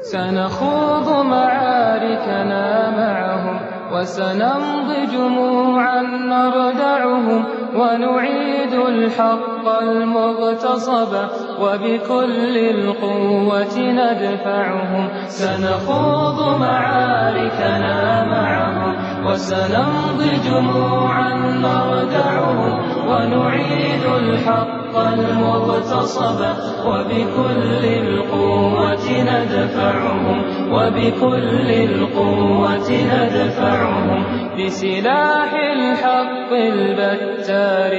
سنخوض معاركنا معهم وسنمضي جموعا نردعهم ونعيد الحق المغتصب وبكل القوة ندفعهم. سنخوض معاركنا معهم وسنمضي جموعا نردعهم ونعيد الحق المغتصب وبكل القوة ندفعهم وبكل القوة ندفعهم. بسلاح الحق البتار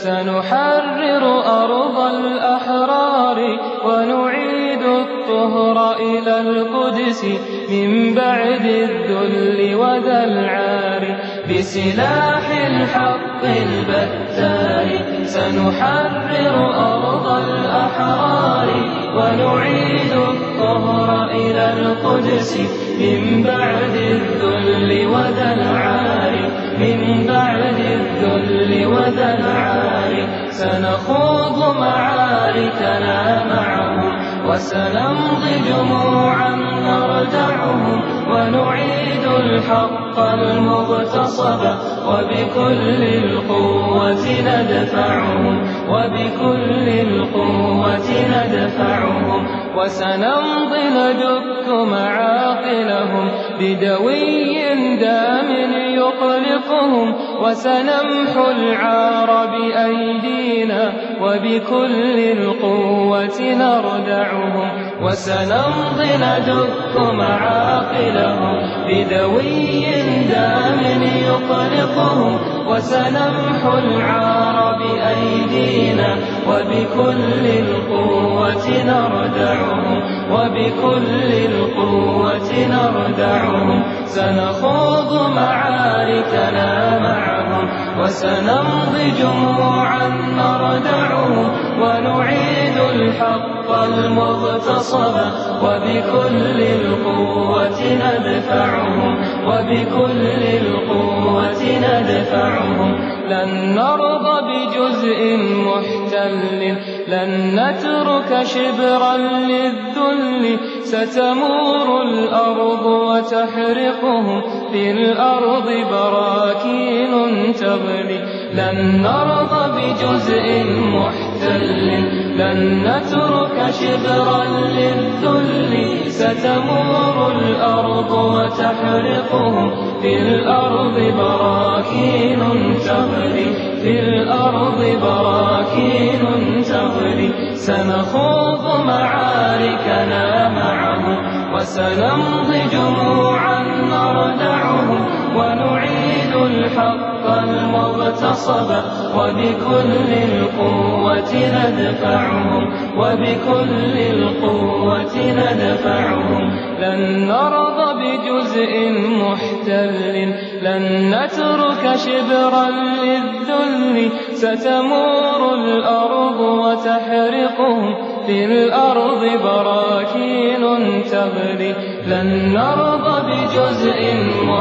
سنحرر أرض الأحرار ونعيد الطهر إلى القدس من بعد الذل وذا العار. بسلاح الحق البتار سنحرر أرض الأحرار ونعيد الطهر إلى القدس من بعد الذل وذا العار من بعد الذل وذا العار. سنخوض معاركنا معهم وسنمضي جموعا نردعهم ونعيد الحق المغتصب وبكل القوة ندفعهم وبكل القوة ندفعهم. وسنمضي ندك معاقلهم بدوي دام يقلقهم وسنمحو العار بأيدينا وبكل القوة نردعهم. وسنمضي ندك معاقلهم بدوي دام يقلقهم وسنمحو العار بأيدينا وبكل القوة نردعهم وبكل القوة نردعهم. سنخوض معاركنا معهم وسنمضي جموعا نردعهم ونعيد الحق المغتصب وبكل القوة ندفعهم وبكل القوة ندفعهم. لن نرضى بجزء محتل لن نترك شبرا للذل ستمور الأرض وتحرقهم في الأرض براكين تغلي. لن نرضى بجزء محتل لن نترك شبرا للذل ستمور الأرض وتحرقهم في الأرض براكين تغلي في الأرض براكين تغلي. سنخوض معاركنا معهم وسنمضي جموعا نردعهم ونعيد الحق المغتصب وبكل القوة ندفعهم وبكل القوة ندفعهم. لن نرضى بجزء محتل لن نترك شبرا للذل ستمور الأرض وتحرقهم في الأرض براكين تغلي. لن نرضى بجزء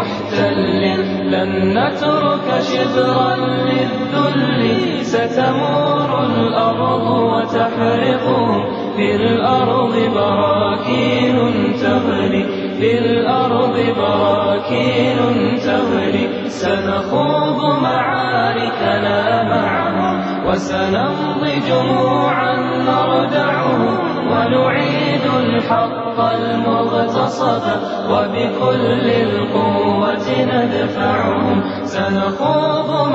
محتل لن نترك شبرا للذل ستمور الأرض وتحرقهم في الأرض براكين تغلي في الأرض براكين تغلي. سنخوض معاركنا معهم وسنمضي جموعا نردعهم ونعيد الحق المغتصب وبكل القوة ندفعهم. سنخوض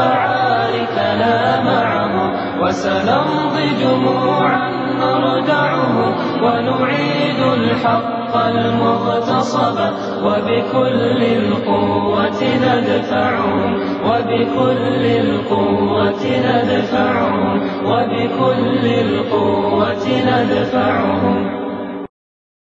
معاركنا معهم وسنمضي جموعا نردعهم ونعيد الحق المغتصب وبكل القوة ندفعهم وبكل القوة ندفعهم وبكل القوة ندفعهم.